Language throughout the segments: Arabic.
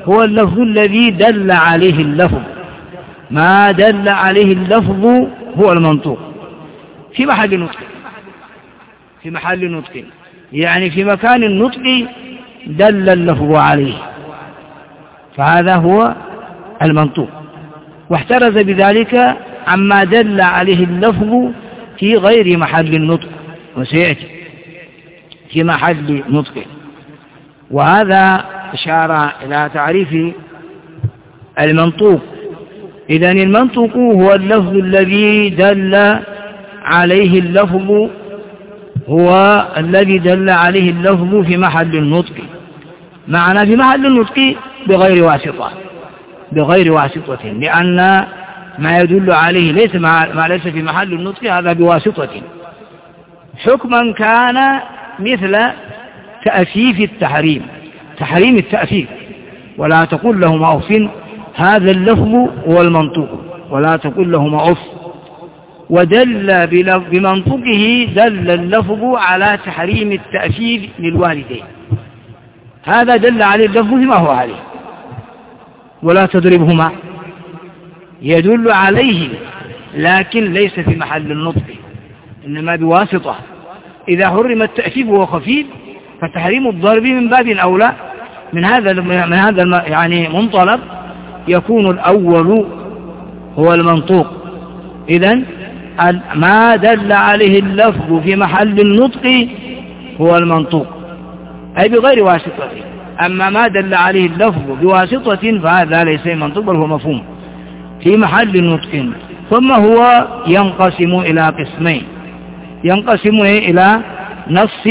هو اللفظ الذي دل عليه اللفظ. ما دل عليه اللفظ هو المنطوق في محل نطق، في محل نطق، يعني في مكان النطق دل اللفظ عليه، فهذا هو المنطوق. واحترز بذلك عما دل عليه اللفظ في غير محل النطق، وسيأتي في محل نطق. وهذا إشارة إلى تعريف المنطوق. إذن المنطوق هو اللفظ الذي دل عليه اللفظ، هو الذي دل عليه اللفظ في محل النطق. معنى في محل النطق بغير واسطة، بغير واسطة، لأن ما يدل عليه ليس ما ليس في محل النطق هذا بواسطة. حكما كان مثل تأفيف التحريم، تحريم التأفيف، ولا تقل لهما أف، هذا اللفظ هو المنطوق، ولا تقل لهما أف. ودل بمنطقه دل اللفظ على تحريم التأفيف للوالدين، هذا دل عليه اللفظ ما هو عليه. ولا تضربهما يدل عليه لكن ليس في محل النطق، إنما بواسطة. إذا حرم التأفيف وهو خفيف فتحريم الضرب من باب أولى. من هذا يعني منطلق يكون الأول هو المنطوق. إذن ما دل عليه اللفظ في محل النطق هو المنطوق، أي بغير واسطة. أما ما دل عليه اللفظ بواسطة فهذا ليس منطوق بل هو مفهوم في محل نطق. ثم هو ينقسم إلى قسمين، ينقسم إلى نص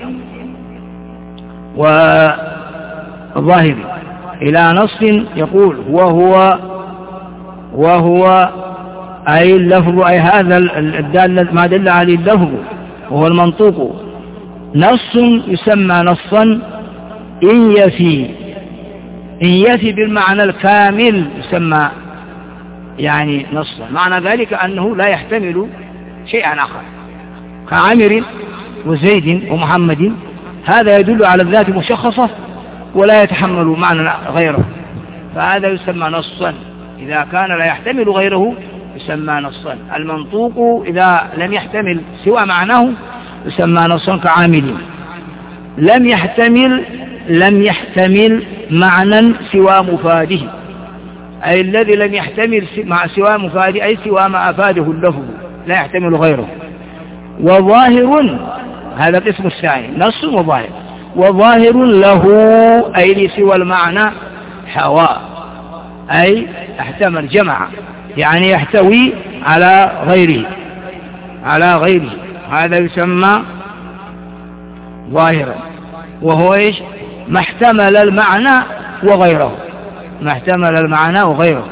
وظاهر. إلى نص يقول وهو أي اللفظ، أي هذا الدال ما دل عليه اللفظ وهو المنطوق. نص يسمى نصا إن يفي بالمعنى الكامل يسمى يعني نصا. معنى ذلك أنه لا يحتمل شيئا آخر، كعامر وزيد ومحمد، هذا يدل على الذات مشخصة ولا يتحمل معنى غيره، فهذا يسمى نصا. إذا كان لا يحتمل غيره يسمى نصا. المنطوق إذا لم يحتمل سوى معناه يسمى نصا كعامل. لم يحتمل معنى سوى مفاده، أي الذي لم يحتمل مع سوى مفاده، أي سوى ما أفاده اللفظ، لا يحتمل غيره. وظاهر، هذا القسم الثاني، نص وظاهر. وظاهر له أي لسوى المعنى حواء، أي احتمل جمع، يعني يحتوي على غيره، هذا يسمى ظاهرا. وهو إيش؟ ما احتمل المعنى وغيره، ما احتمل المعنى وغيره.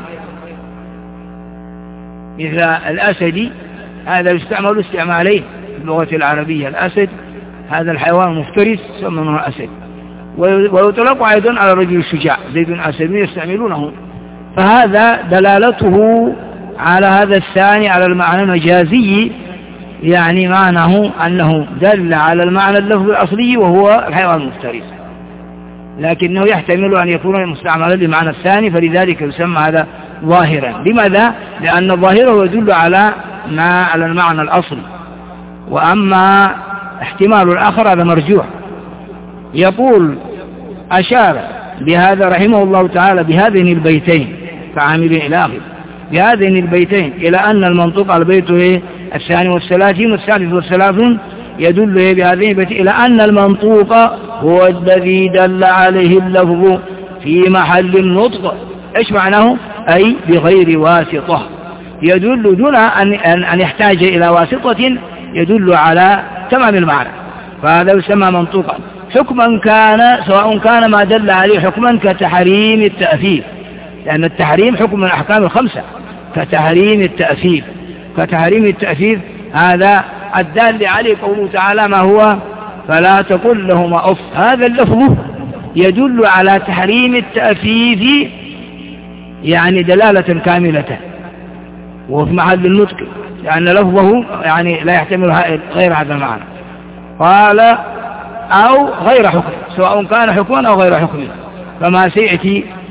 مثل الأسد، هذا يستعمل استعمالين في اللغة العربية. الأسد هذا الحيوان المفترس يسمى منه الأسد، ويطلق أيضا على الرجل الشجاع، زيد أسد يستعملونه. فهذا دلالته على هذا الثاني على المعنى المجازي، يعني معناه أنه دل على المعنى اللفظ الأصلي وهو الحيوان المفترس، لكنه يحتمل أن يكون مستعملا لمعنى الثاني، فلذلك يسمى هذا ظاهرا. لماذا؟ لأن الظاهر يدل على المعنى الأصلي، وأما احتمال الآخر هذا مرجوح. يقول أشار بهذا رحمه الله تعالى بهذين البيتين كعامل إلى آخر، بهذين البيتين إلى أن المنطوق على البيت 32 والثالث والثلاثون يدل بهذين البيتين إلى أن المنطوق هو الذي دل عليه اللفظ في محل النطق. إيش معناه؟ أي بغير واسطة، يدل دون أن يحتاج إلى واسطة، يدل على تمام المعنى، فهذا يسمى منطوقا. حكما كان، سواء كان ما دل عليه حكما كتحريم التأفيف، لأن التحريم حكم من الأحكام الخمسة، كتحريم التأفيف هذا الدال عليه قوله تعالى ما هو فلا تقل لهما أف. هذا اللفظ يدل على تحريم التأفيف يعني دلالة كاملة، وفي محل النطق، لأن لفظه يعني لا يحتمل غير هذا المعنى. قال أو غير حكم، سواء كان حكما أو غير حكم، فما سيأتي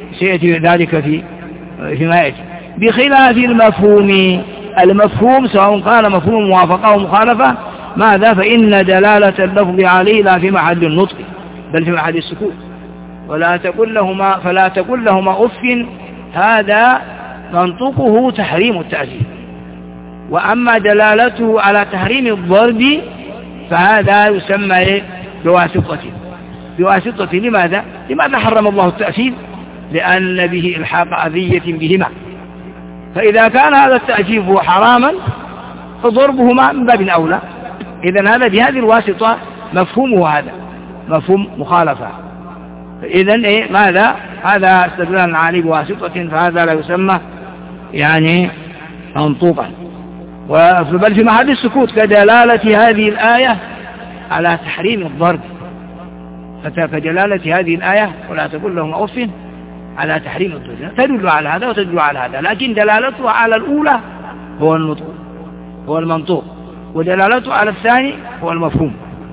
سيأتي ذلك فيما يأتي. بخلاف المفهوم سواء كان مفهوم موافقة أو مخالفة ماذا؟ فإن دلالة اللفظ عليه لا في محل النطق بل في محل السكوت. فلا تقل لهما أف، هذا منطقه تحريم التأثير. وأما دلالته على تحريم الضرب فهذا يسمى بواسطة. لماذا حرم الله التأثير؟ لأن به إلحاق أذية بهما، فإذا كان هذا التأثير حراما فضربهما من باب أولى. إذن هذا بهذه الواسطة مفهومه هذا مفهوم مخالفة. إذن ماذا؟ هذا استدلال عليه بواسطة، فهذا لا يسمى يعني منطوقا، بل في محل السكوت كدلالة هذه الآية على تحريم الضرب. فكدلالة هذه الآية ولا تقل لهم أف على تحريم الضرب تدل على هذا وتدل على هذا، لكن دلالته على الأولى هو النطق هو المنطوق، ودلالته على الثاني هو المفهوم.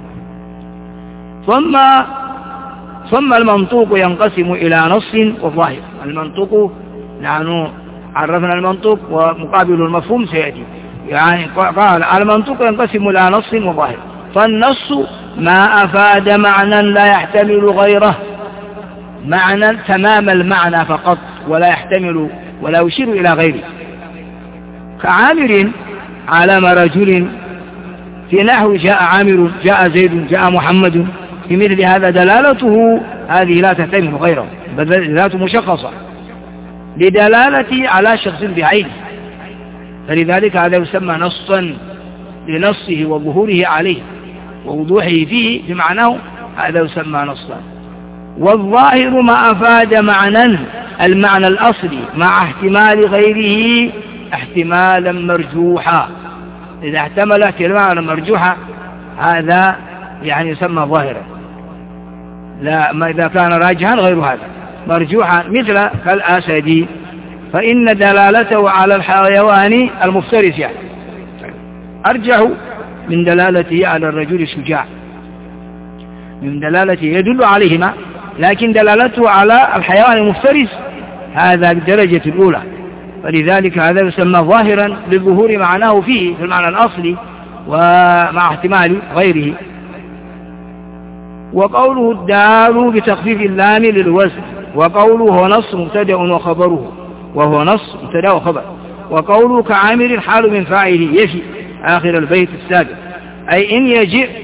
ثم المنطوق ينقسم إلى نص وظاهر. المنطوق نحن عرفنا المنطوق ومقابل المفهوم سيأتي، يعني قال المنطوق ينقسم إلى نص وظاهر. فالنص ما أفاد معنى لا يحتمل غيره، معنى تمام المعنى فقط ولا يحتمل ولا يشير إلى غيره، كعامر علم رجل في نحو جاء عامر جاء زيد جاء محمد. في مثل هذا دلالته هذه لا تحتمل غيره بل دلالته مشخصة لدلالة على شخص بعينه، فلذلك هذا يسمى نصا لنصه وظهوره عليه ووضوحه فيه بمعناه، هذا يسمى نصا. والظاهر ما أفاد معنى المعنى الأصلي مع احتمال غيره احتمالا مرجوحا. إذا احتمل احتمالا مرجوحا هذا يعني يسمى ظاهرا، لا ما إذا كان راجحا غير هذا مرجوحا، مثل كالأسد فإن دلالته على الحيوان المفترس يعني أرجح من دلالته على الرجل الشجاع، من دلالته يدل عليهما، لكن دلالته على الحيوان المفترس هذا بالدرجة الأولى، فلذلك هذا يسمى ظاهرا للظهور معناه فيه في المعنى الأصلي ومع احتمال غيره. وقوله الدال بتخفيف اللام للوزن، وقوله هو نص مبتدأ وخبره، وهو نص مبتدأ وخبر. وقوله كعامر حال من فاعله يفي آخر البيت السابق، أي إن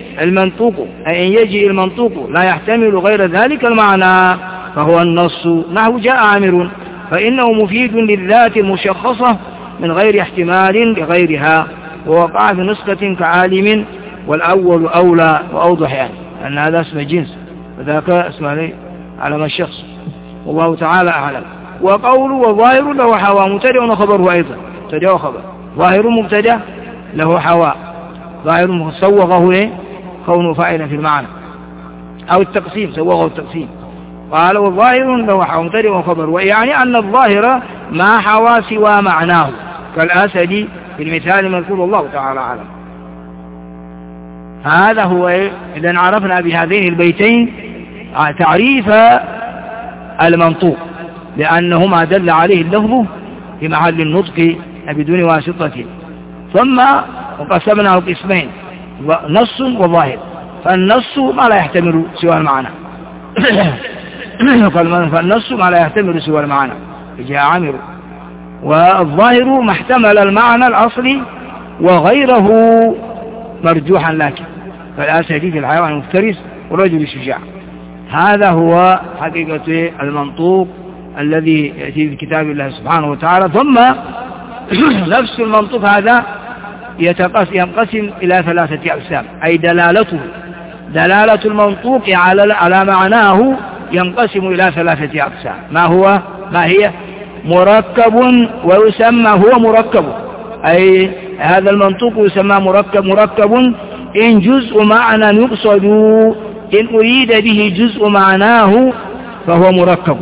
يجيء المنطوق لا يحتمل غير ذلك المعنى فهو النص. نحو جاء عامر فإنه مفيد للذات المشخصة من غير احتمال لغيرها، ووقع في نسخة كعالم، والأول أولى وأوضح يعني أن هذا اسم جنس وذاك اسم علم الشخص، والله تعالى أعلم. وقوله وظاهر له حواء مبتدأ وخبره أيضا، مبتدأ وخبر. ظاهر مبتدأ له حواء، ظاهر سوغه كونه فاعلا في المعنى أو التقسيم، سوغه التقسيم. قال والظاهر له حواء مبتدأ وخبر، ويعني أن الظاهر ما حوى سوى معناه كالأسد في المثال المذكور، الله تعالى أعلم. هذا هو إذا عرفنا بهذين البيتين تعريف المنطوق، لأنهما دل عليه اللفظ في محل النطق بدون واسطة. ثم وقسمناه قسمين نص وظاهر، فالنص ما لا يحتمل سوى المعنى فالنص ما لا يحتمل سوى المعنى جاء عامر، والظاهر ما احتمل المعنى الأصلي وغيره مرجوحا، لكن فالأسد في الحيوان المفترس ورجل الشجاع. هذا هو حقيقة المنطوق الذي يأتي في كتاب الله سبحانه وتعالى. ثم نفس المنطوق هذا ينقسم إلى 3 أقسام، أي دلالة المنطوق على معناه ينقسم إلى 3 أقسام. ما هي؟ مركب، ويسمى هو مركب، أي هذا المنطوق يسمى مركب إن جزء معنى يقصد، إن أريد به جزء معناه فهو مركب.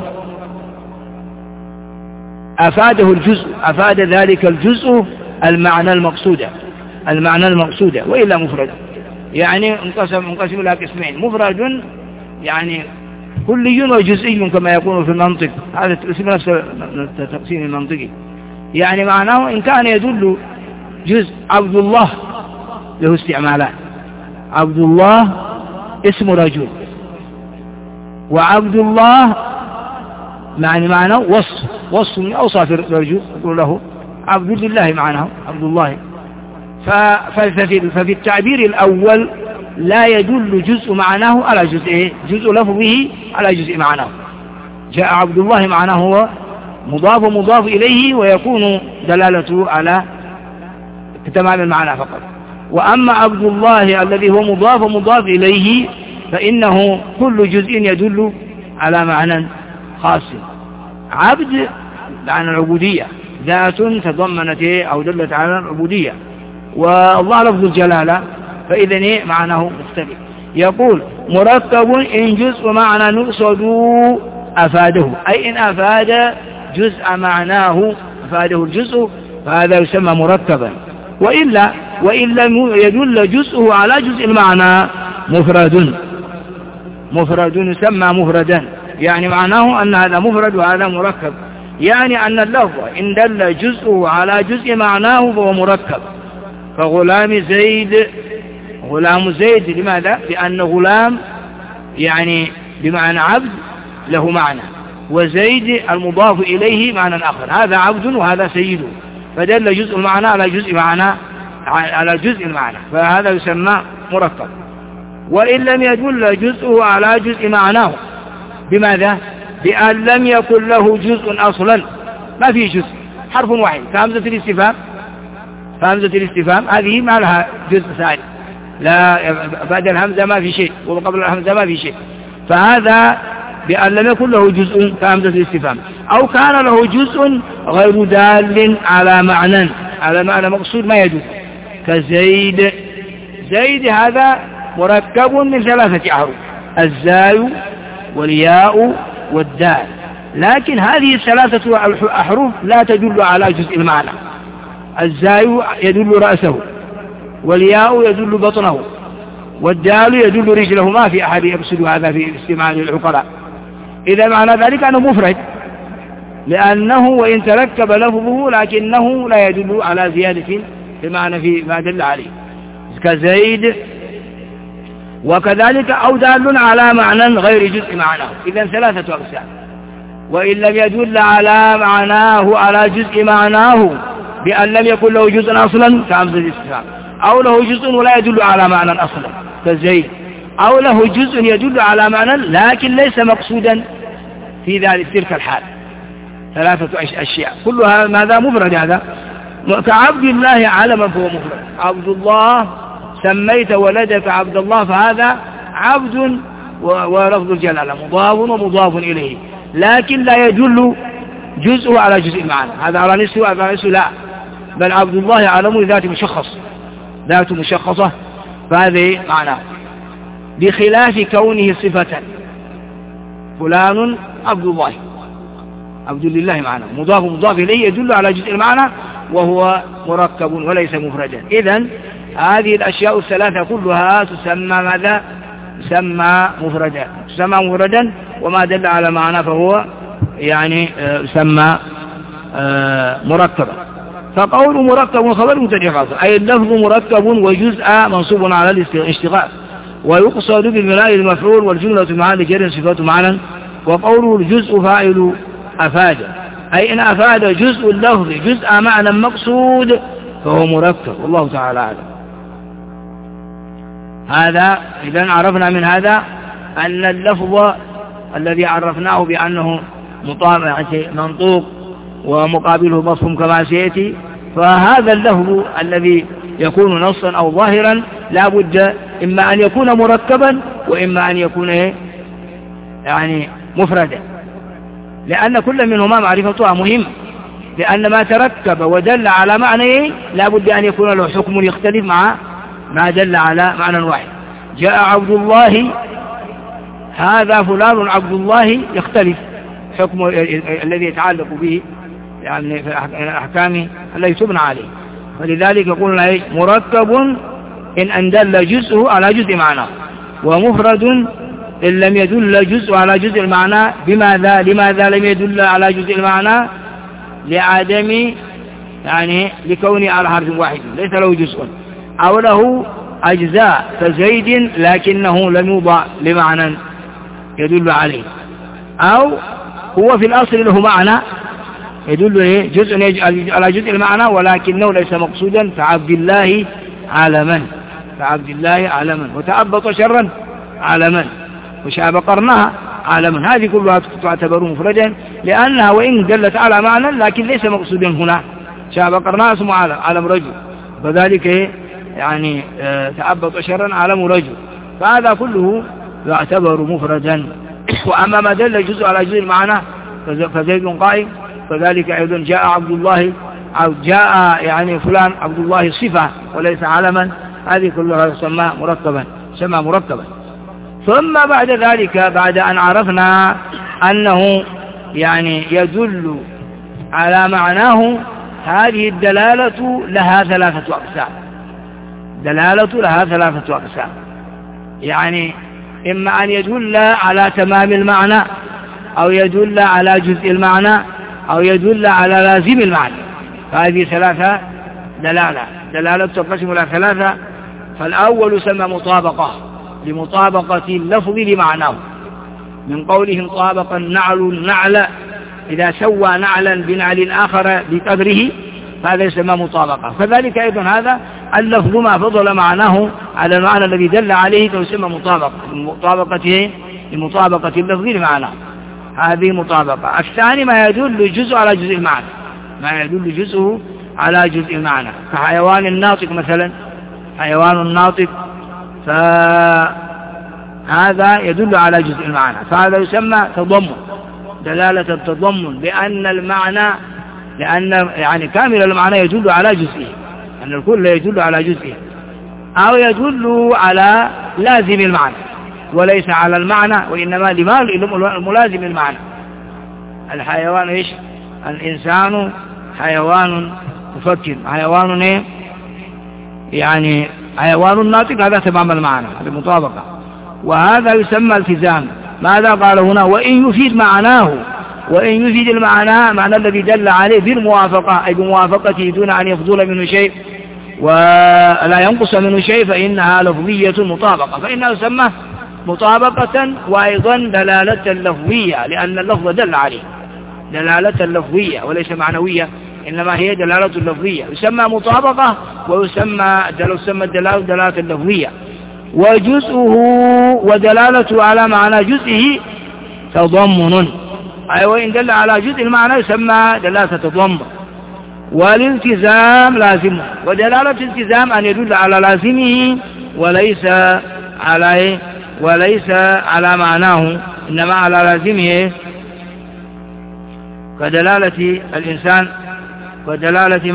أفاده الجزء، أفاد ذلك الجزء المعنى المقصود وإلا مفرد، يعني انقسم إلى قسمين: مفرد يعني كلي وجزئي كما يكون في المنطق، هذا اسم نفس التقسيم المنطقي. يعني معناه إن كان يدل جزء عبد الله له استعمالات، عبد الله اسم رجل، وعبد الله معناه وصف من أوصاف الرجل يقول له عبد لله، معناه عبد الله. ففي التعبير الأول لا يدل جزء معناه على جزء، جزء لفظه على جزء معناه. جاء عبد الله معناه هو مضاف إليه، ويكون دلالته على تمام المعنى فقط. وأما عبد الله الذي هو مضاف إليه فإنه كل جزء يدل على معنى خاص. عبد معنى العبودية، ذات تضمنت أو دلت على العبودية، والله لفظ الجلالة، فإذن معناه مختلف. يقول مركب إن جزء معنى نقصد أفاده، أي إن أفاد جزء معناه أفاده الجزء فهذا يسمى مركبا. وإن لم يدل جزءه على جزء المعنى مفرد يسمى مفردا، يعني معناه أن هذا مفرد وهذا مركب. يعني أن اللفظ إن دل جزءه على جزء معناه فهو مركب. فغلام زيد لماذا؟ لأن غلام يعني بمعنى عبد له معنى، وزيد المضاف إليه معنى آخر، هذا عبد وهذا سيده، فدل جزء المعنى على جزء المعنى، فهذا يسمى مركب. وإن لم يدل جزءه على جزء معناه، بماذا؟ بأن لم يكن له جزء أصلا، ما في جزء، حرف واحد فهمزة الاستفهام هذه ما لها جزء ثاني، لا بعد الهمزة ما في شيء وقبل الهمزة ما في شيء، فهذا بأن لم يكن له جزء فهمزة الاستفهام، أو كان له جزء غير دال على معنى مقصود ما يدل، كزيد. زيد هذا مركب من 3 أحرف، الزاي والياء والدال، لكن هذه 3 أحرف لا تدل على جزء المعنى. الزاي يدل رأسه، والياء يدل بطنه، والدال يدل رجله، ما في أحد يقصد هذا في استماع العقلاء. إذا معنى ذلك أنه مفرد، لأنه وإن تركب لفظه لكنه لا يدل على زيادة بمعنى في ما دل عليه، كزيد. وكذلك أو دال على معنى غير جزء معناه، إذا 3 أقسام. وإن لم يدل على معناه على جزء معناه بأن لم يكن له جزء أصلا كهمزة الاستفهام، أو له جزء ولا يدل على معنى أصلا كزيد، أو له جزء يدل على معنى لكن ليس مقصودا في تلك الحال. 3 أشياء كلها ماذا؟ مفرد. هذا كعبد الله علما فهو مفرد، عبد الله سميت ولدك عبد الله، فهذا عبد ولفظ الجلالة مضاف ومضاف إليه، لكن لا يدل جزءه على جزء المعنى، هذا على نفسه لا، بل عبد الله علم ذات مشخصة، فهذه معناه، بخلاف كونه صفة. فلان عبد الله، عبد لله معنى مضاف إليه يدل على جزء المعنى، وهو مركب وليس مفردا. إذن هذه الأشياء 3 كلها تسمى ماذا؟ تسمى مفردا، وما دل على معنى فهو يعني يسمى مركبا. فقول مركب خبر مبتدأ حاصل، أي اللفظ مركب وجزء منصوب على الاشتغال، ويقصد بالبناء المفعول، والجملة محل جر صفة معنى. وقوله الجزء فاعل أفاد، أي إن أفاد جزء اللفظ جزء معنى مقصود فهو مركب، والله تعالى أعلم. هذا إذن عرفنا من هذا أن اللفظ الذي عرفناه بأنه منطوق ومقابله مفهوم كما سيأتي، فهذا اللفظ الذي يكون نصا أو ظاهرا لا بد إما أن يكون مركبا وإما أن يكون يعني مفردا، لأن كل منهما معرفتها مهم، لأن ما تركب ودل على معنى لا بد أن يكون له حكم يختلف مع ما دل على معنى واحد. جاء عبد الله، هذا فلان عبد الله، يختلف حكم الذي يتعلق به يعني في الأحكام التي تبنى عليه، فلذلك يقولون مركب إن دل جزءه على جزء معناه، ومفرد إن لم يدل جزء على جزء المعنى. لماذا لم يدل على جزء المعنى؟ لعدم يعني لكونه على حرف واحد ليس له جزء، أو له أجزاء كزيد لكنه لم يوضع لمعنى يدل عليه، أو هو في الأصل له معنى يدل جزء على جزء المعنى ولكنه ليس مقصودا كعبد الله علما، وتعبط شرا علما، وشاب قرنها علما. هذه كلها تعتبر مفردا لأنها وإن دلت على معنى لكن ليس مقصودا هنا. شاب قرنها اسمه علم رجل، فذلك يعني تعبط شرا علم رجل، فهذا كله يعتبر مفردا. وأما ما دل جزء على جزء المعنى فزيد قائم، فذلك أيضا جاء عبد الله أو جاء يعني فلان عبد الله صفة وليس علما، هذه كلها يسمى مركبا. ثم بعد ذلك بعد أن عرفنا أنه يعني يدل على معناه، هذه الدلالة لها ثلاثة أقسام. يعني إما أن يدل على تمام المعنى، أو يدل على جزء المعنى، أو يدل على لازم المعنى. فهذه ثلاثة دلالة تنقسم إلى ثلاثة. فالأول يسمى مطابقة، لمطابقة اللفظ لمعناه، من قولهم طابق النعل، إذا سوى نعلا بنعل آخر بقدره فهذا يسمى مطابقة. فذلك أيضا هذا اللفظ ما فضل معناه على المعنى الذي دل عليه فيسمى مطابقة اللفظ لمعناه، هذه مطابقة. الثاني ما يدل جزء على جزء المعنى، كحيوان الناطق مثلا، حيوان الناطق فهذا يدل على جزء المعنى، فهذا يسمى تضمن، دلالة التضمن، لأن يعني كامل المعنى يدل على جزئه، أن الكل يدل على جزئه، أو يدل على لازم المعنى وليس على المعنى، وإنما ملازم المعنى. الحيوان الإنسان حيوان مفكر، حيوان يعني حيوان ناطق، هذا تمام المعنى، هذه مطابقة. وهذا يسمى التزام. ماذا قال هنا؟ وإن يفيد المعنى معنى الذي دل عليه بالموافقة، أي بموافقته دون أن يفضل منه شيء ولا ينقص منه شيء، فإنها لفظية مطابقة، فإنها يسمى مطابقة وأيضا دلالة لفظية، لأن اللفظ دل عليه دلالة لفظية وليس معنوية، إنما هي دلالة لفظية، يسمى مطابقة ويسمى الدلالة دلالة لفظية. وجزءه ودلالته على معنى جزئه تضمن، أي وإن دل على جزء المعنى يسمى دلالة تضمن. والالتزام لازم، ودلالة الالتزام أن يدل على لازمه وليس على معناه، إنما على لازمه، كدلالة الإنسان ودلالة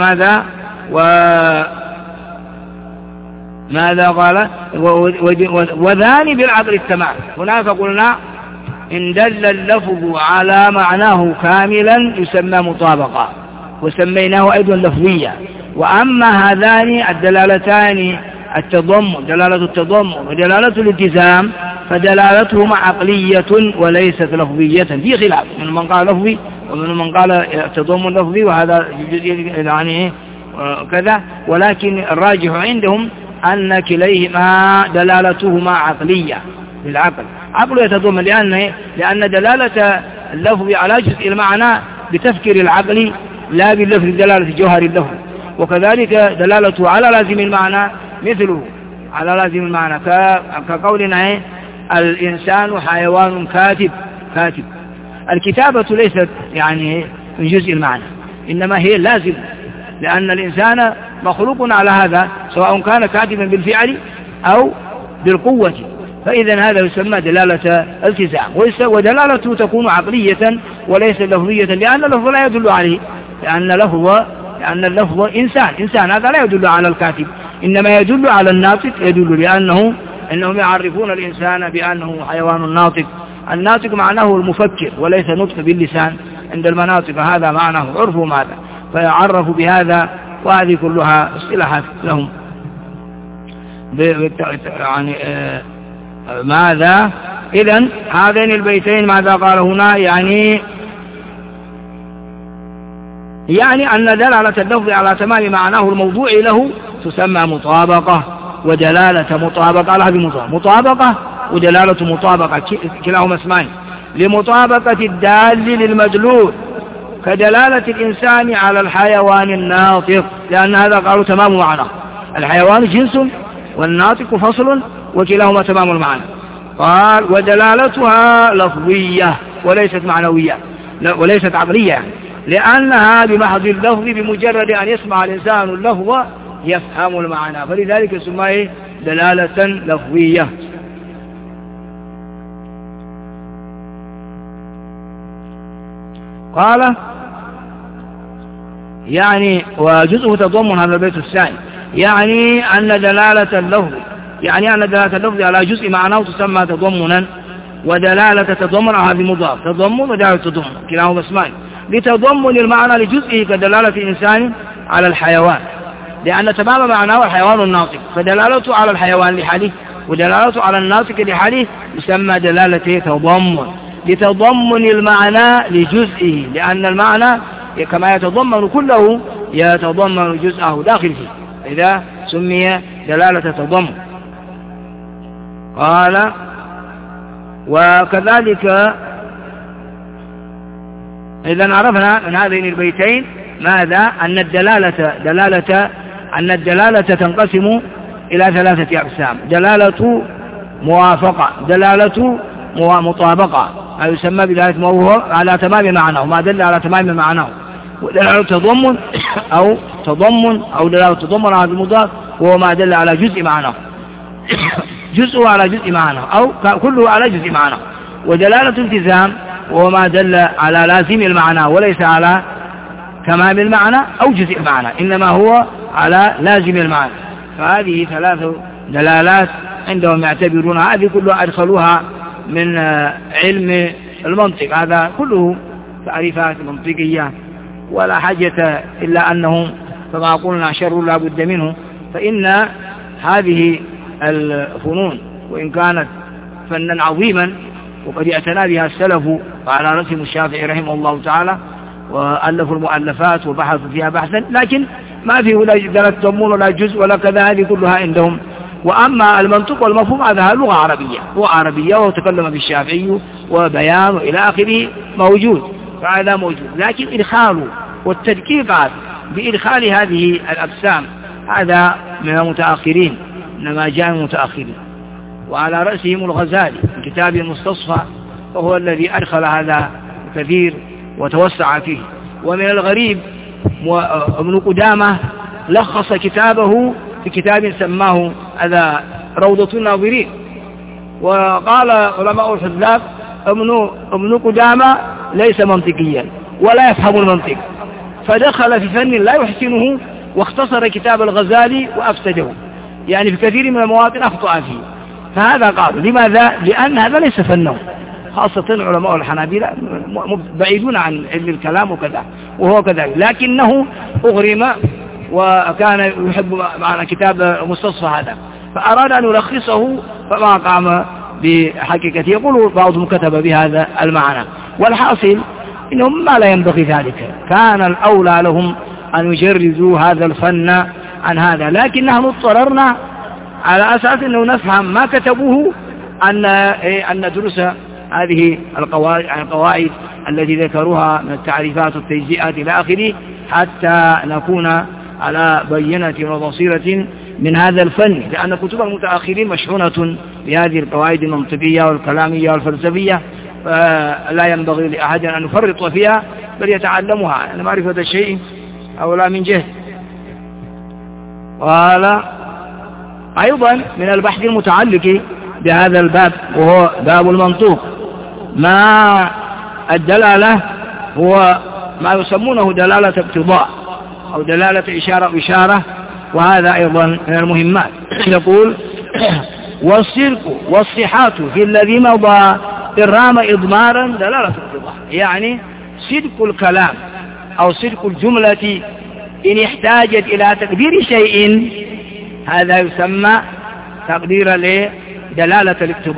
ماذا قال؟ وذاني بالعقل التمام. هناك قلنا إن دل اللفظ على معناه كاملا يسمى مطابقة، وسميناه أيضا لفظية. وأما هذان الدلالتان دلالة التضمن ودلالة الالتزام فدلالتهما عقلية وليست لفظية، في خلاف، من من قال لفظي ومن من قال تضمن لفظي، وهذا يعني كذا، ولكن الراجح عندهم أن كليهما دلالتهما عقلية بالعقل، عقل يتضمن، لأن دلالة اللفظ على جزء المعنى بتفكير العقل لا باللفظ دلالة جوهر اللفظ، وكذلك دلالته على لازم المعنى مثله على لازم المعنى، كقولنا الإنسان حيوان كاتب. الكتابة ليست يعني من جزء المعنى، إنما هي لازم، لأن الإنسان مخلوق على هذا، سواء كان كاتبا بالفعل أو بالقوة، فإذا هذا يسمى دلالة التزام، ودلالته تكون عقلية وليس لفظية، لأن اللفظ لا يدل عليه، لأن اللفظ إنسان هذا لا يدل على الكاتب، إنما يدل على الناطق، يدل إنهم يعرفون الإنسان بأنه حيوان ناطق. الناطق معناه المفكر وليس نطق باللسان عند المناطق، هذا معناه عرفوا ماذا، فيعرفوا بهذا، وهذه كلها اصطلاحات لهم يعني ماذا إذن هذين البيتين ماذا قال هنا؟ يعني أن دلالة اللفظ على تمام معناه الموضوع له تسمى مطابقة ودلالة مطابقة. على هذه مطابقة ودلالة مطابقة كلاهما اسمان لمطابقة الدال للمدلول، كدلالة الإنسان على الحيوان الناطق، لأن هذا قالوا تمام معناه، الحيوان جنس والناطق فصل وكلاهما تمام المعنى. قال ودلالتها لفظية وليست معنوية وليست عقلية يعني، لأنها بمحض اللفظ، بمجرد أن يسمع الإنسان اللفظ يفهم المعنى، فلذلك سماه دلالة لفظية. قال يعني وجزءه تضمن هذا البيت الثاني، يعني أن دلالة اللفظ على جزء معناه تسمى تضمنا، ودلالة تضمن هذه مضاف، تضمن ودلالة تضمن كلاهما اسمان لتضمن المعنى لجزئه، كدلالة الإنسان على الحيوان، لأن تمام معناه الحيوان الناطق، فدلالته على الحيوان لحاله ودلالته على الناطق لحاله يسمى دلالة تضمن، لتضمن المعنى لجزئه، لأن المعنى كما يتضمن كله يتضمن جزءه داخل فيه، إذا سمي دلالة تضمن. قال وكذلك إذا عرفنا من هذين البيتين ماذا؟ أن الدلالة تنقسم إلى 3 أقسام: دلالة موافقة، دلالة مطابقة ما يسمى بدلالة وهو على تمام معناه، ما دل على تمام معناه، ودلالة تضمن أو دلالة تضمن على المضاف وهو ما دل على جزء معناه جزءه على جزء معناه أو كله على جزء معناه، ودلالة التزام وهو ما دل على لازم المعنى وليس على تمام المعنى أو جزء المعنى، إنما هو على لازم المعنى. فهذه 3 دلالات عندهم يعتبرون هذه كلها أدخلوها من علم المنطق، هذا كله تعريفات منطقية ولا حاجة إلا أنهم كما قلنا شر لا بد منه، فإن هذه الفنون وإن كانت فنا عظيما وقد اعتنى بها السلف وعلى رأسهم الشافعي رحمه الله تعالى، وألفوا المؤلفات وبحثوا فيها بحثا، لكن ما فيه لا تضمن ولا جزء ولا كذا، هذه كلها عندهم. وأما المنطق والمفهوم هذا لغة عربية وتكلم بالشافعي وبيان إلى آخره موجود، فهذا موجود، لكن إدخاله والتدقيق بإدخال هذه الأقسام هذا من المتأخرين، إنما جاء من المتأخرين، وعلى رأسهم الغزالي في كتابه المستصفى، وهو الذي أدخل هذا كثير وتوسع فيه. ومن الغريب ابن قدامة لخص كتابه في كتاب سماه هذا روضة الناظرين، وقال علماء الحذاق ابن قدامة ليس منطقيا ولا يفهم المنطق، فدخل في فن لا يحسنه واختصر كتاب الغزالي وأفسده، يعني في كثير من المواطن أخطأ فيه. فهذا قال لماذا؟ لأن هذا ليس فنه، خاصة علماء الحنابلة بعيدون عن علم الكلام وكذا، وهو كذلك، لكنه أغرم وكان يحب معنى كتاب المستصفى هذا، فأراد أن يلخصه فما قام بحقيقته. يقول بعضهم كتب بهذا المعنى، والحاصل إنهم ما لا ينبغي ذلك، كان الأولى لهم أن يجردوا هذا الفن عن هذا، لكن نحن اضطررنا على أساس أنه نفهم ما كتبوه أن ندرس هذه القواعد التي ذكروها من التعريفات والتجزئات إلى آخره، حتى نكون على بينة وبصيرة من هذا الفن، لأن كتب المتأخرين مشحونة بهذه القواعد المنطقية والكلامية والفلسفية، فلا ينبغي لأحد أن يفرط فيها بل يتعلمها، أن معرفة الشيء أولى من جهد. قال أيضا من البحث المتعلق بهذا الباب وهو باب المنطوق، ما الدلالة هو ما يسمونه دلالة اقتضاء أو دلالة إشارة، وهذا أيضا من المهمات. يقول والصدق والصحات في الذي مضى إرام إضمارا دلالة اقتضاء، يعني صدق الكلام أو صدق الجملة إن احتاجت إلى تقدير شيء، هذا يسمى تقدير لدلالة الاقتضاء،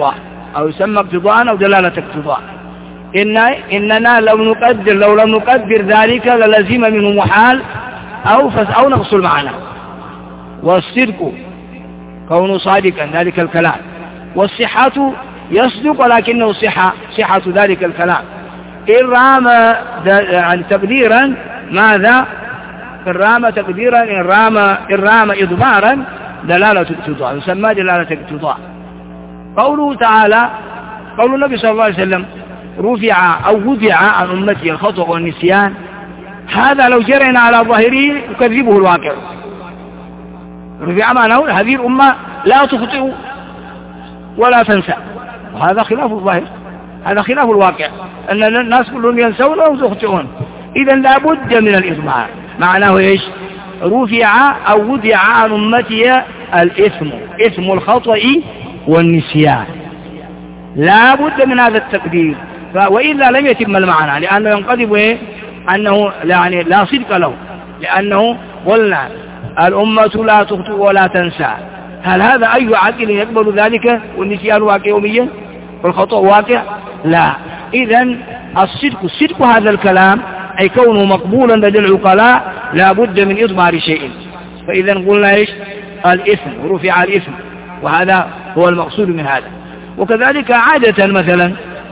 أو يسمى اقتضاء أو دلالة اقتضاء. إننا لو لم نقدر ذلك للزم منه محال أو نقص المعنى. والصدق كونه صادقا ذلك الكلام، والصحة يصدق ولكنه صحة ذلك الكلام. إن رام يعني تقديرا ماذا؟ إن رام تقديرا إن رام إضمارا دلالة اقتضاء، يسمى دلالة اقتضاء. قوله تعالى، قول النبي صلى الله عليه وسلم رفع أو وضع عن أمتي الخطأ والنسيان، هذا لو جرينا على ظاهره يكذبه الواقع. رفع معناه هذه الأمة لا تخطئ ولا تنسى، وهذا خلاف الظاهر، هذا خلاف الواقع، أن الناس كلهم ينسون أو يخطئون. إذا لا بد من الإضمار. معناه إيش؟ رفع أو وضع عن أمتي الإثم، إثم الخطأ والنسيان، لا بد من هذا التقدير، وإلا لم يتم المعنى، لأنه ينقضب أنه يعني لا صدق له، لأنه قلنا الأمة لا تخطئ ولا تنسى. هل هذا أي عقل يقبل ذلك؟ والنسيان واقع يوميا والخطأ واقع؟ لا. إذن الصدق هذا الكلام أي كونه مقبولا لدى العقلاء لا بد من إضمار شيء. فإذا قلنا إيش؟ الإثم، رفع الإثم، وهذا هو المقصود من هذا. وكذلك عادة مثلا،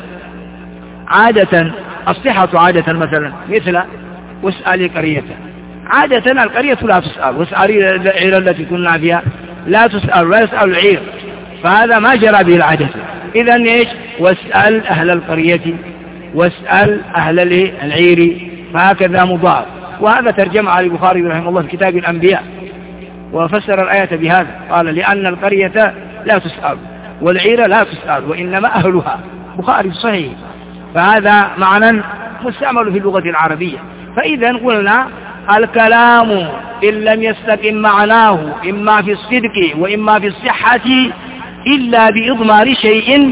عادة الصحة عادة مثلا مثل واسأل قرية، عادة القرية لا تسأل، واسأل العير التي كنا فيها لا تسأل، لا يسأل العير، فهذا ما جرى به العادة. إذن إيش؟ واسأل أهل القرية، واسأل أهل العير، فهكذا مضاعف. وهذا ترجمة على البخاري رحمه الله في كتاب الأنبياء، وفسر الآية بهذا، قال لأن القرية لا تسأل والعير لا تسأل وإنما أهلها، بخاري صحيح. فهذا معنى مستعمل في اللغة العربية. فإذا قلنا الكلام إن لم يستقم معناه إما في الصدق وإما في الصحة إلا بإضمار شيء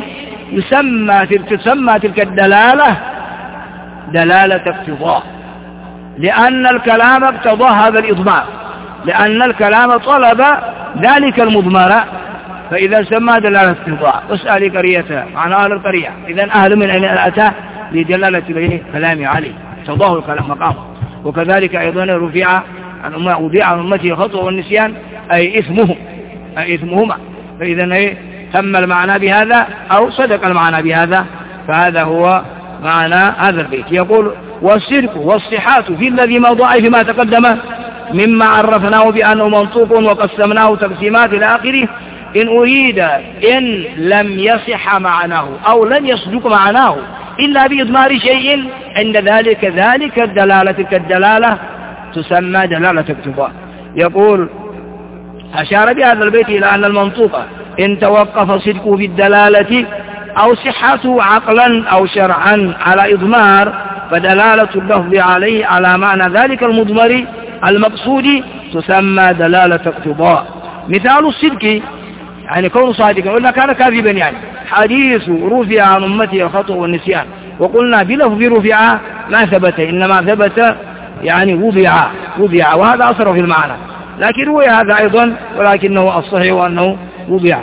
تسمى تلك الدلالة دلالة اقتضاء، لأن الكلام اقتضى هذا الإضمار، لأن الكلام طلب ذلك المضمر، فإذا سمى دلالة اقتضاء. اسأل قرية معنى أهل القرية، إذن أهل من أين أتى لدلالة كلام عليه، اقتضاه الكلام مقامه. وكذلك أيضا رفع عن وضع عن أمته الخطأ والنسيان أي إثمهم، أي إثمهما. فإذا تم المعنى بهذا أو صدق المعنى بهذا، فهذا هو معنى هذا البيت. يقول والصدق والصحات في الذي موضوعه فيما تقدم مما عرفناه بأنه منطوق وقسمناه تقسيمات إلى آخره. إن أريد إن لم يصح معناه أو لم يصدق معناه إلا بإضمار شيء، عند ذلك الدلالة تلك الدلالة تسمى دلالة اقتضاء. يقول أشار بهذا البيت إلى أن المنطوق إن توقف صدقه في الدلالة أو صحته عقلا أو شرعا على إضمار، فدلالة اللفظ عليه على معنى ذلك المضمر المقصود تسمى دلالة اقتضاء. مثال الصدق يعني كون صادقا، قلنا كان كاذبا، يعني حديث رفع عن أمتي الخطأ والنسيان، وقلنا بلفظ رفع ما ثبت، إنما ثبت يعني وضع، وهذا أثر في المعنى، لكن روي هذا أيضا ولكنه الصحيح أنه وضع.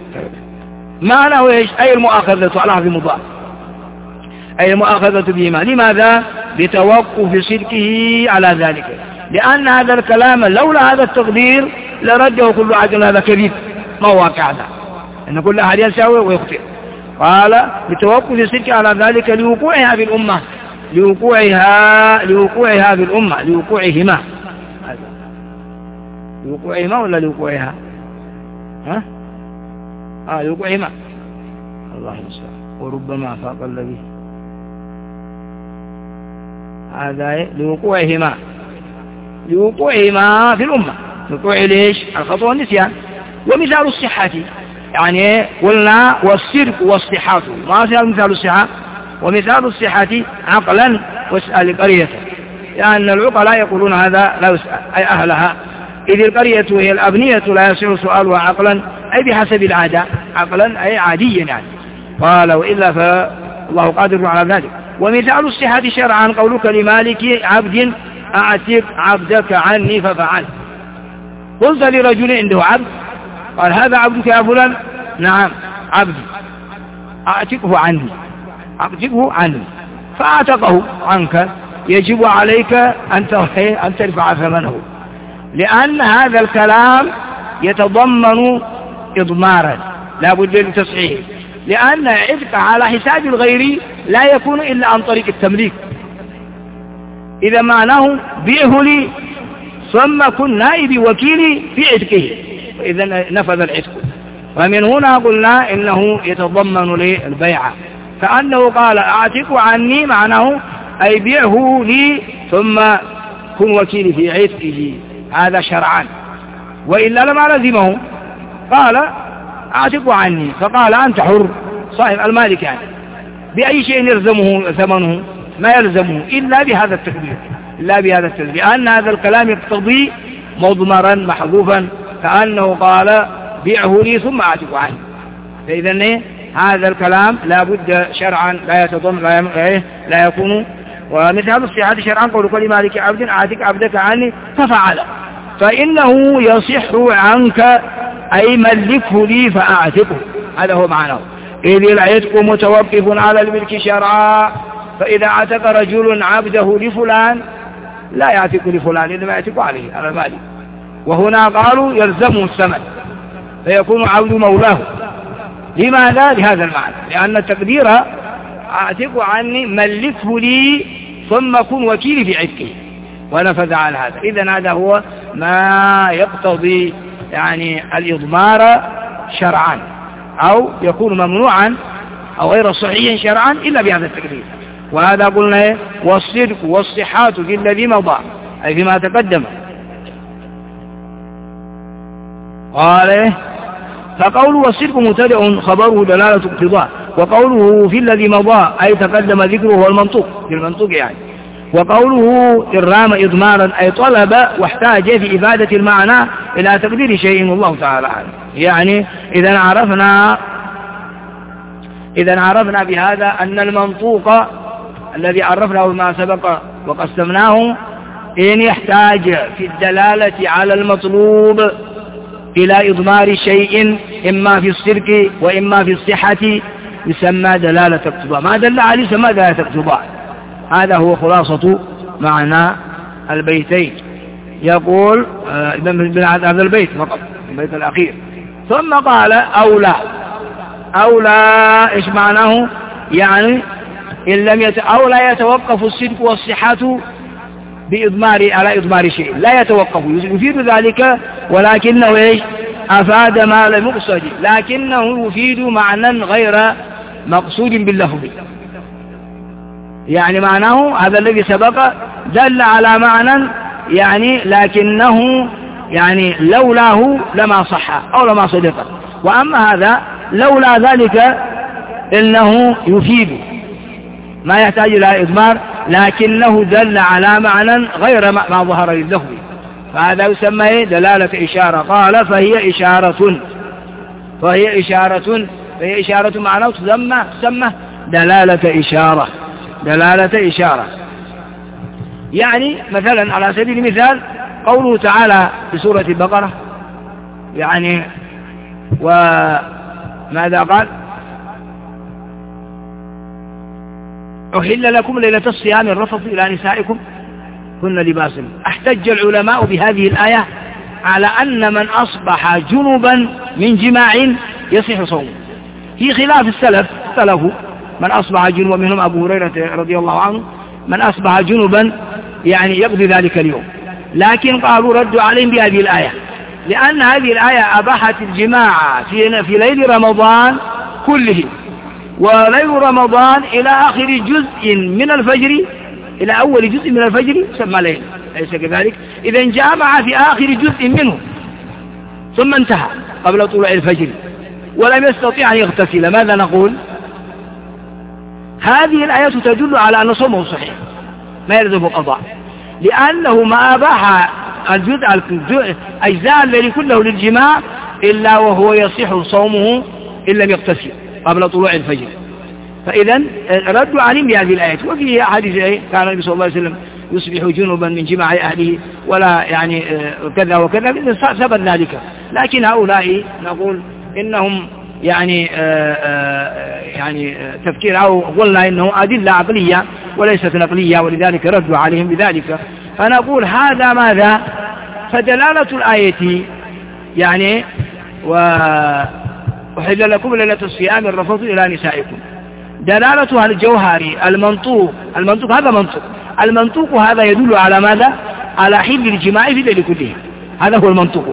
معناه إيش؟ أي المؤاخذة على هذه المضاف، أي المؤاخذة بهما. لماذا؟ بتوقف صدقه على ذلك، لأن هذا الكلام لولا هذا التقدير لرده كل أحد هذا كذب، ما هو واقع هذا، أن كل أحد يساوي ويخطئ. قال بتوقف صدقه على ذلك لوقوعها في الأمة، لوقوعها في الأمة، لوقوعهما ولا لوقوعها؟ لوقوعهما، الله المستعان. وربما فاق الذي هذا لوقوعهما في الأمة، لوقوع ليش؟ الخطأ والنسيان. ومثال الصحة يعني قلنا والصدق والصحة، ما مثال الصحة؟ ومثال الصحة عقلا واسأل قرية، لأن العقلاء يقولون هذا لا يسأل أي أهلها، إذ القرية هي الأبنية لا يصح سؤالها عقلا أي بحسب العادة، عقلا أي عاديا يعني. قال وإلا فالله قادر على ذلك. ومثال الصحة شرعا قولك لمالك عبد أعتق عبدك عني ففعل. قلت لرجل عنده عبد، قال هذا عبدك يا فلان؟ نعم عبدي. أعتقه عني فأعتقه عنك يجب عليك أن ترفع ثمنه، لأن هذا الكلام يتضمن إضمارا لا بد من تصحيحه، لأن عتق على حساب الغير لا يكون إلا عن طريق التمليك. إذا معناه بيعه لي ثم كن نائبي وكيلي في عتقه، فإذا نفذ العتق. ومن هنا قلنا إنه يتضمن لي البيعة، كأنه قال أعتق عني، معناه أي بيعه لي ثم كن وكيلي في عتقه، هذا شرعا. وإلا لما لزمه قال أعتق عني، فقال أنت حر صاحب المالك، يعني بأي شيء يلزمه ثمنه؟ ما يلزمه إلا بهذا التكبير، لأن هذا الكلام يقتضي مضمرا محذوفا، كأنه قال بيعه لي ثم أعتق عني. فإذا هذا الكلام لا بد شرعا لا يتضمن لا يكون. ومثال الصحة شرعا قول كل مالك عبد أعتق عبدك عني ففعل، فإنه يصح عنك أي ملكه لي فأعتقه، هذا هو معناه. إذ العتق متوقف على الملك شرعا، فإذا اعتق رجل عبده لفلان لا يعتق لفلان، إنما يعتق عليه على المالك. وهنا قالوا يلزمه الثمن فيكون عبد مولاه. لماذا؟ لهذا المعنى، لأن التقدير أعتق عني ملكه لي ثم كن وكيلي في عتقه، ونفذ على هذا. إذن هذا هو ما يقتضي يعني الإضمار شرعا، أو يكون ممنوعا أو غير صحيح شرعا إلا بهذا التقدير. وهذا قلنا والصدق والصحات في الذي مضى أي فيما تقدم. قال فقوله والصدق مبتدأ خبره دلالة اقتضاء، وقوله في الذي مضى أي تقدم ذكره هو المنطوق في المنطوق يعني. وقوله إرام إضمارا أي طلب واحتاج في إفادة المعنى إلى تقدير شيء والله تعالى عنه. يعني إذا عرفنا بهذا أن المنطوق الذي عرفناه بما سبق وقسمناه إن يحتاج في الدلالة على المطلوب إلى إضمار شيء إما في الصدق وإما في الصحة يسمى دلالة اقتضاء، ما دل عليه يسمى دلالة اقتضاء. هذا هو خلاصة معنى البيتين. يقول ابن هذا البيت فقط البيت الأخير. ثم قال أولى إيش معناه؟ يعني إن لم أولى يتوقف الصدق والصحة على إضمار شيء، لا يتوقف، يفيد ذلك، ولكنه إيش أفاد ما لم يقصد، لكنه يفيد معنى غير مقصود باللفظ. يعني معناه هذا الذي سبق دل على معنى يعني لكنه يعني لولاه لما صح أو لما صدق. وأما هذا لولا ذلك إنه يفيد ما يحتاج إلى إضمار، لكنه دل على معنى غير ما ظهر لللفظ، فهذا يسمى دلالة إشارة. قال فهي إشارة معناه تسمى دلالة إشارة. يعني مثلا على سبيل المثال قوله تعالى في سورة البقرة يعني وماذا قال؟ أحل لكم ليلة الصيام الرفث إلى نسائكم كن لباس. احتج العلماء بهذه الآية على أن من أصبح جنبا من جماع يصح صومه، في خلاف السلف اختلفوا من أصبح جنبا، منهم أبو هريرة رضي الله عنه من أصبح جنبا يعني يقضي ذلك اليوم، لكن قالوا ردوا عليهم بهذه الآية، لأن هذه الآية أباحت الجماع في ليل رمضان كله، وليل رمضان إلى آخر جزء من الفجر، إلى أول جزء من الفجر سمى ليل، أليس كذلك؟ إذا جامع في آخر جزء منه ثم انتهى قبل طلوع الفجر ولم يستطيع أن يغتسل، ماذا نقول؟ هذه الآية تدل على أن صومه صحيح ما يلزم قضاء، لأنه ما أباح أجزاء الليل كله للجماع إلا وهو يصح صومه إن لم يغتسل قبل طلوع الفجر. فإذا ردوا عليهم بهذه الآية. وفيه حديث كان النبي صلى الله عليه وسلم يصبح جنبا من جماع أهله ولا يعني كذا وكذا، ثبت ذلك. لكن هؤلاء نقول إنهم يعني تفكير، أو قلنا إنه أدلة عقلية وليست نقلية، ولذلك ردوا عليهم بذلك. فنقول هذا ماذا؟ فدلالة الآية يعني وأحل لكم ليلة الصيام الرفث إلى نسائكم، دلالتها الجوهري المنطوق هذا منطوق، المنطوق هذا يدل على ماذا؟ على حل الجماع في الليل كله، هذا هو المنطوق.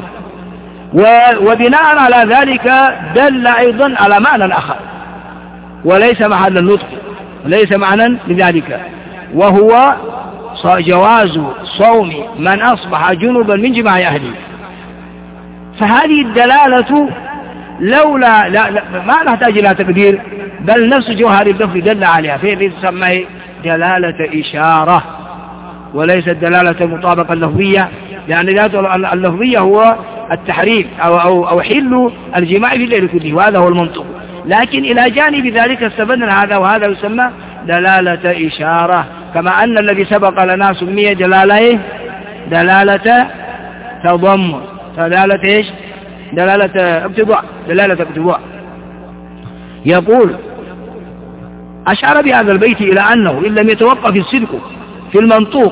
وبناء على ذلك دل أيضا على معنى آخر وليس محل النطق، ليس معنى لذلك، وهو جواز صوم من أصبح جنبا من جماع أهله. فهذه الدلالة لولا ما نحتاج إلى تقدير، بل نفس جوهر اللفظ دل عليها، فهذه تسمى دلالة إشارة وليست دلالة مطابقة اللفظية، لأن دلالة اللفظية هو التحريم أو حل الجماع في الليل كله، وهذا هو المنطق. لكن إلى جانب ذلك استبدنا هذا، وهذا يسمى دلالة إشارة، كما أن الذي سبق لنا سمي دلالة تضمن، دلالة إيش؟ دلالة اقتضاء. يقول أشعر بهذا البيت إلى أنه إن لم يتوقف الصدق في المنطوق،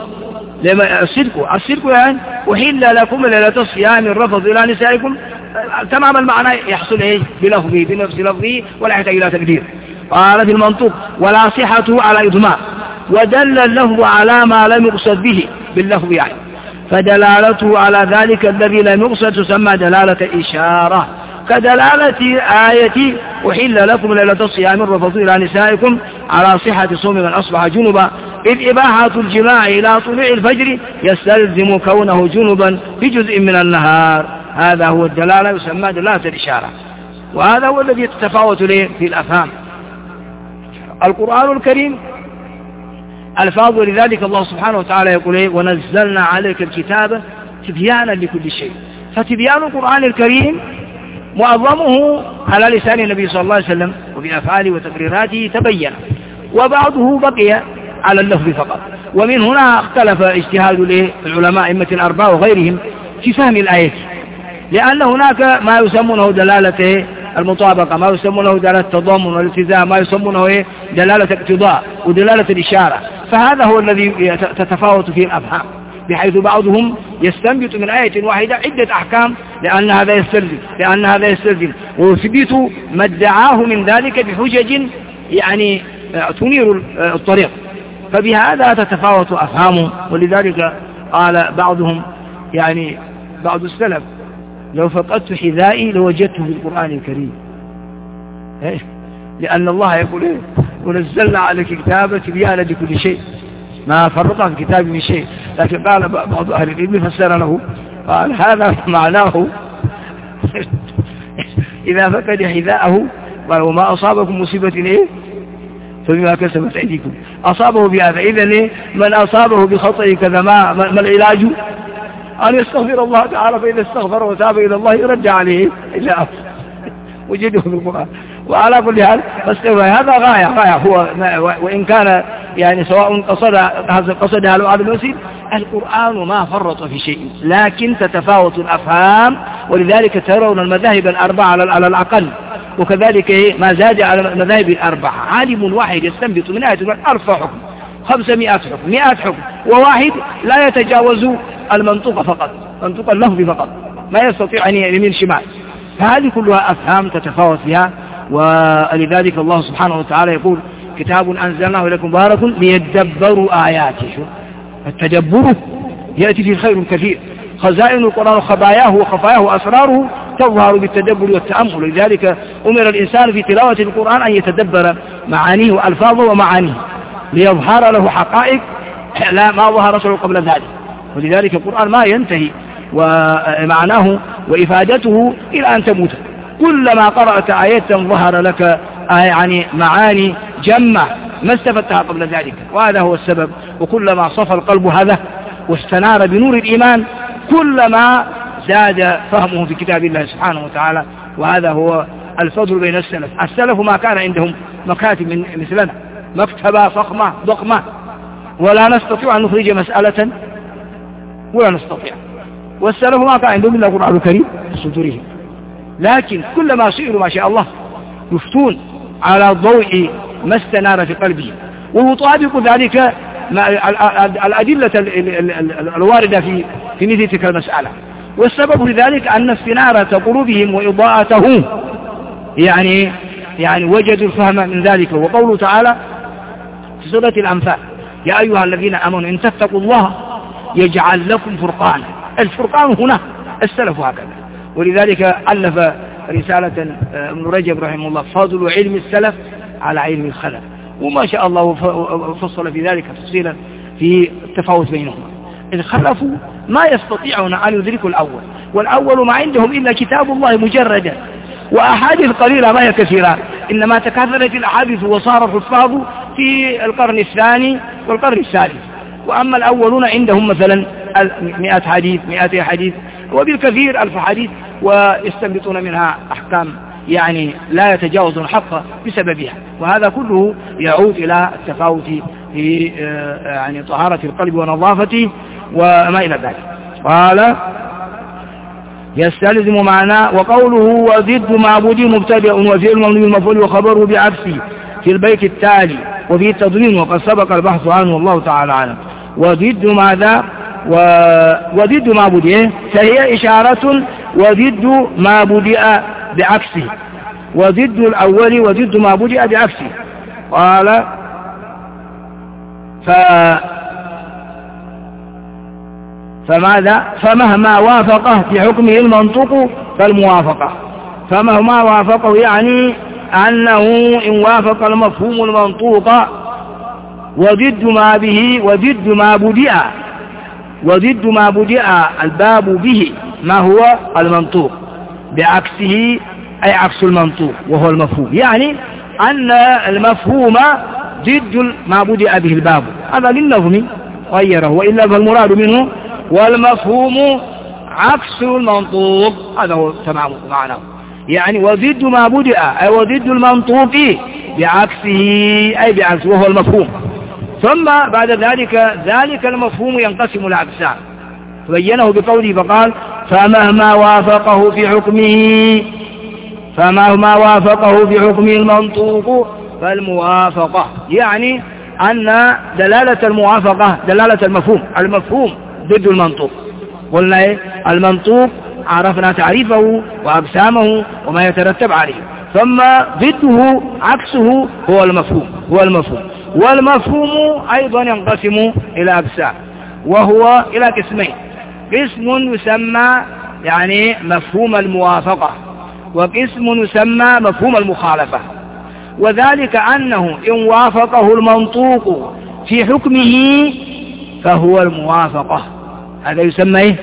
الصدق يعني أحل لكم ليلة الصيام الرفث إلى نسائكم، تمام المعنى يحصل إيه؟ بلفظه بنفس لفظه ولا يحتاج إلى تقدير. قال في المنطوق ولا صحته على إضماء، ودل اللفظ على ما لم يقصد به باللفظ يعني، فدلالته على ذلك الذي لم يقصد تسمى دلالة إشارة، كدلالة آية أحل لكم ليلة الصيام الرفث إلى نسائكم على صحة صوم من أصبح جنبا، إذ إباحة الجماع إلى طلوع الفجر يستلزم كونه جنبا في جزء من النهار. هذا هو الدلالة، يسمى دلالة الإشارة، وهذا هو الذي يتفاوت له في الأفهام. القرآن الكريم ألفاظ، لذلك الله سبحانه وتعالى يقول ونزلنا عليك الكتاب تبيانا لكل شيء، فتبيان القرآن الكريم معظمه على لسان النبي صلى الله عليه وسلم وبأفعاله وتقريراته تبين، وبعضه بقي على اللفظ فقط. ومن هنا اختلف اجتهاد العلماء أئمة الأربعة وغيرهم في فهم الآية، لأن هناك ما يسمونه دلالة المطابقة، ما يسمونه دلالة التضامن والالتزام، ما يسمونه دلالة اقتضاء ودلالة الإشارة. فهذا هو الذي تتفاوت فيه الأفهام، بحيث بعضهم يستنبط من آية واحدة عدة أحكام لأن هذا يستلزم ويثبت ما ادعاه من ذلك بحجج يعني تنير الطريق، فبهذا تتفاوت أفهامه. ولذلك قال بعضهم يعني بعض السلف لو فقدت حذائي لوجدته في القرآن الكريم، لأن الله يقول ونزلنا عليك كتابا تبيانا لكل شيء ما فرطنا في كتاب من شيء. لكن قال بعض أهل العلم فسر له قال هذا معناه إذا فقد حذاءه قال وما أصابكم مصيبة فبما كسبت أيديكم أصابه بهذا. إذن من أصابه بخطئ كذا ما العلاج؟ أن يستغفر الله تعالى، فإذا استغفر وتاب إلى الله رجع عليه إلا وجده في القرآن. وعلى كل حال هذا غاية هو، وإن كان يعني سواء قصدها لو هذا الوسيل، القرآن ما فرط في شيء، لكن تتفاوت الأفهام. ولذلك ترون المذاهب الأربعة على الأقل، وكذلك ما زاد على المذاهب الأربعة. عالم واحد يستنبط من آية ألف حكم 500 حكم 100 حكم، وواحد لا يتجاوز المنطوق فقط، منطوق اللفظ فقط، ما يستطيع أن يميل شمال. فهذه كلها أفهام تتفاوت فيها. ولذلك الله سبحانه وتعالى يقول كتاب أنزلناه إليكم مبارك ليدبروا آياته. التدبر يأتي فيه خير كثير، خزائن القرآن وخباياه وخفاياه وأسراره تظهر بالتدبر والتأمل. لذلك أمر الإنسان في تلاوة القرآن أن يتدبر معانيه وألفاظه ومعانيه ليظهر له حقائق لا ما ظهرت له قبل ذلك. ولذلك القرآن ما ينتهي ومعناه وإفادته إلى أن تموت. كلما قرأت آية ظهر لك يعني معاني جمة ما استفدتها قبل ذلك، وهذا هو السبب. وكلما صفى القلب هذا واستنار بنور الإيمان كلما زاد فهمه في كتاب الله سبحانه وتعالى. وهذا هو الفضل بين السلف ما كان عندهم مكاتب مثلنا، مكتبة فخمة ضخمة ولا نستطيع أن نخرج مسألة ولا نستطيع، والسلف ما كان عندهم إلا القرآن الكريم في صدورهم، لكن كلما سئلوا ما شاء الله يفتون على ضوء ما استنار في قلبه، ويطابق ذلك الأدلة الواردة في مثل تلك المسألة. والسبب لذلك أن استنارة قلوبهم وإضاءته يعني وجدوا الفهم من ذلك. وقوله تعالى في سورة الأنفال: يا أيها الذين آمنوا إن تتقوا الله يجعل لكم فرقانا. الفرقان هنا السلف هكذا، ولذلك ألف رسالة ابن رجب رحمه الله: فضل علم السلف على علم الخلف، وما شاء الله فصل في ذلك تفصيلا في التفاوت بينهما. الخلف ما يستطيعون أن يدركوا الأول، والأول ما عندهم إلا كتاب الله مجردا، وأحاديث قليلة ما هي كثيرة، إنما تكاثرت الأحاديث وصار الحفاظ في القرن الثاني والقرن الثالث. وأما الأولون عندهم مثلا 100 حديث 200 حديث وبالكثير 1000 حديث، ويستنبطون منها أحكام يعني لا يتجاوزون الحق بسببها. وهذا كله يعود إلى التفاوت في يعني طهارة القلب ونظافته وما إلى ذلك. قال: يستلزم معناه. وقوله: وضد معبودي مبتدأ وفعل مبني المفعول وخبره بعكسه في البيت التالي وفي التضمين، وقد سبق البحث عنه والله تعالى أعلم. وضد ماذا؟ وضد ما بدأ فهي إشارة، وضد ما بدأ بعكسه، وضد الأول وضد ما بدأ بعكسه. قال: فماذا؟ فمهما وافقه في حكمه المنطق فالموافقة. فمهما وافقه يعني أنه إن وافق المفهوم المنطوق وضد ما به وضد ما بدأ، وضد ما بدأ الباب به ما هو المنطوق، بعكسه أي عكس المنطوق وهو المفهوم، يعني أن المفهوم ضد ما بدأ به الباب. هذا للنظم غيره، وإلا فالمراد منه والمفهوم عكس المنطوق، هذا هو تمام معناه. يعني وضد ما بدأ أي وضد المنطوق بعكسه أي بعكسه وهو المفهوم. ثم بعد ذلك المفهوم ينقسم إلى أقسام، بينه بقوله فقال: فمهما وافقه في حكمه المنطوق فالموافقة، يعني أن دلالة الموافقة دلالة المفهوم ضد المنطوق. قلنا إيه؟ المنطوق عرفنا تعريفه وأقسامه وما يترتب عليه، ثم ضده عكسه هو المفهوم. والمفهوم أيضا ينقسم إلى أقسام، وهو إلى قسمين: قسم يسمى يعني مفهوم الموافقة، وقسم يسمى مفهوم المخالفة. وذلك أنه إن وافقه المنطوق في حكمه فهو الموافقة، هذا يسمى إيه؟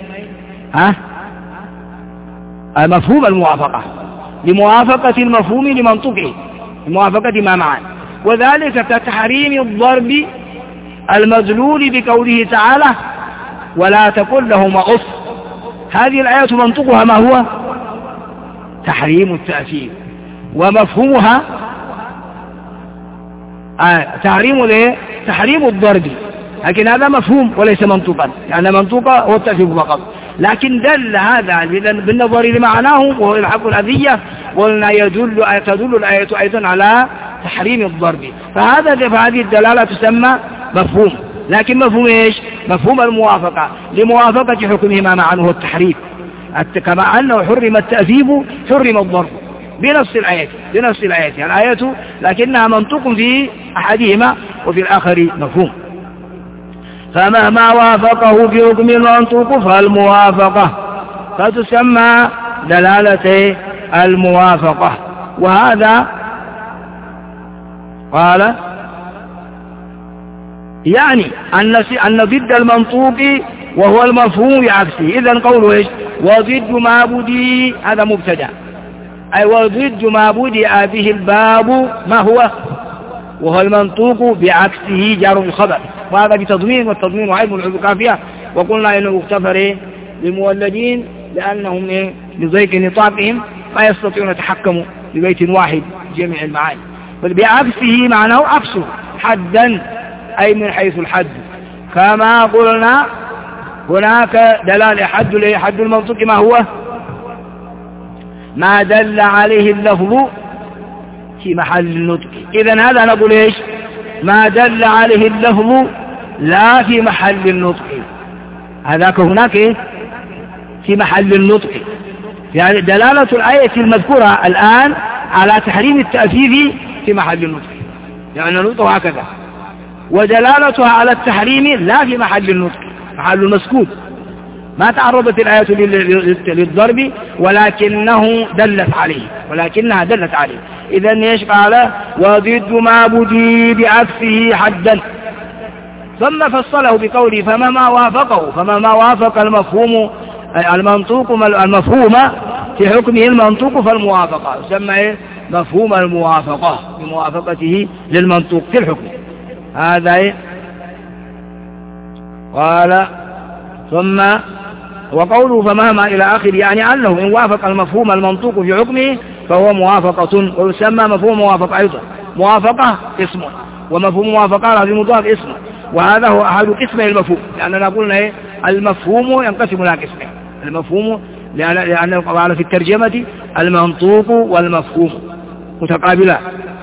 مفهوم الموافقة، لموافقة المفهوم لمنطوقه، لموافقة ما معا. وذلك كتحريم الضرب المدلول بقوله تعالى: ولا تقل لهما أف. هذه الآية منطقها ما هو؟ تحريم التأثير، ومفهومها تحريم الضرب، لكن هذا مفهوم وليس منطوقا، يعني منطوقا هو التأثير فقط. لكن دل هذا بالنظر لمعناه وهو الحق الأذية، قلنا تدل الآية أيضا على تحريم الضرب. فهذه الدلالة تسمى مفهوم، لكن مفهوم إيش؟ مفهوم الموافقة، لموافقة حكمه ما معناه هو التحريم، كما أنه حرم التأثيب حرم الضرب بنفس الآية. الآية لكنها منطوق في أحدهما وفي الآخر مفهوم. فمهما وافقه في حكم المنطوق فالموافقة، فتسمى دلالة الموافقة. وهذا قال يعني أن ضد المنطوق وهو المفهوم بعكسه. إذن قوله إيش؟ وضد ما بدي، هذا مبتدأ، أي وضد ما بدأ به الباب ما هو؟ وهو المنطوق بعكسه جار الخبر، وهذا بتضمين، والتضمين عيب العبقافية. وقلنا إنه مغتفر للمولدين لأنهم لضيق نطاقهم ما يستطيعون يتحكموا ببيت واحد جميع المعاني. بعكسه معناه عكسه حدا، أي من حيث الحد. كما قلنا هناك دلالة حد المنطوق ما هو؟ ما دل عليه اللفظ في محل النطق. إذن هذا نقول إيش؟ ما دل عليه اللفظ لا في محل النطق، هذاك هناك إيه؟ في محل النطق. يعني دلالة الآية المذكورة الآن على تحريم التأثير في محل النطق، يعني النطق هكذا، ودلالتها على التحريم لا في محل النطق، محل المسكوت. ما تعرضت الآية للضرب ولكنها دلت عليه. إذن ايش قال؟ وضد ما بدي بعكسه حدا، ثم فصله بقوله فما ما وافق المفهوم المنطوق المفهوم في حكمه المنطوق فالموافقة يسمى إيه؟ مفهوم الموافقة بموافقته للمنطوق في الحكم. هذا إيه؟ قال ثم وقوله فمهما إلى آخر، يعني أنه إن وافق المفهوم المنطوق في حكمه فهو موافقة، ويسمى مفهوم موافقة أيضا. موافقة اسم، ومفهوم موافقة هذه مضاف اسم، وهذا هو أحد اسمه المفهوم، لأننا قلنا إيه؟ المفهوم ينقسم إلى قسمين، المفهوم لأنه قال في الترجمة المنطوق والمفهوم متقابلان.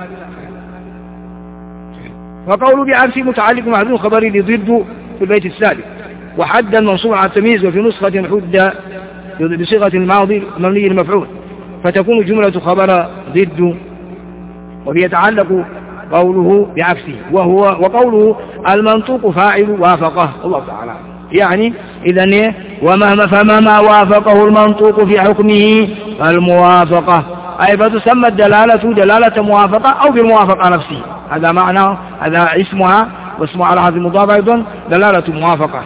وقوله بعكس متعلق معدوم خبري لضد في البيت السابق، وحدا منصوب على التمييز، وفي نسخة حد بصيغة الماضي مبني المفعول، فتكون جملة خبر ضد، وبيتعلق قوله بعكسه وقوله المنطوق فاعل وافقه الله تعالى. يعني إذن فما وافقه المنطوق في حكمه فالموافقة، أي فتسمى الدلالة دلالة موافقة أو بالموافقة نفسه، هذا معنى، هذا اسمها، واسمها على هذه المضافة أيضا دلالة موافقة.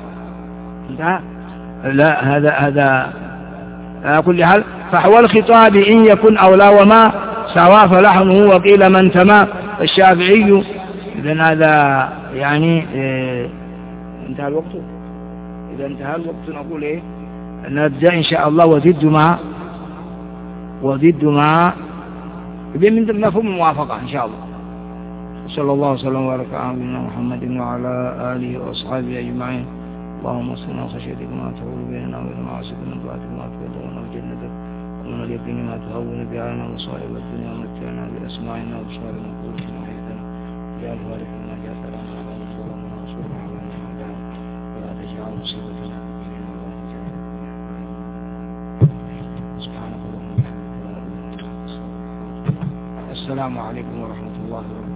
لا هذا على كل حال. فحوى الخطاب إن يكن أو لا وما سوا فلحنه وقيل من تما الشافعي. إذن هذا يعني انتهى الوقت. إذا انتهى الوقت نقول إيه؟ نبدأ إن شاء الله وضد ما من مفهوم الموافقة إن شاء الله. صلى الله وسلم وبارك على نبينا محمد وعلى آله وأصحابه أجمعين. اللهم صل وخشيتك ما تحول بيننا وبين معاصيك، من طاعتك ما تبلغنا بجنتك، ومن اليقين ما تهون به علينا مصائب الدنيا، ومتعنا بأسماعنا وأبصارنا وقوتنا وحياتنا، واجعل وارث منا جعلنا على من ظلمنا وانصرنا على من عادانا، ولا تجعل مصيبتنا في ديننا ولا تجعل سبحانك اللهم وبحمدك. السلام عليكم ورحمة الله وبركاته.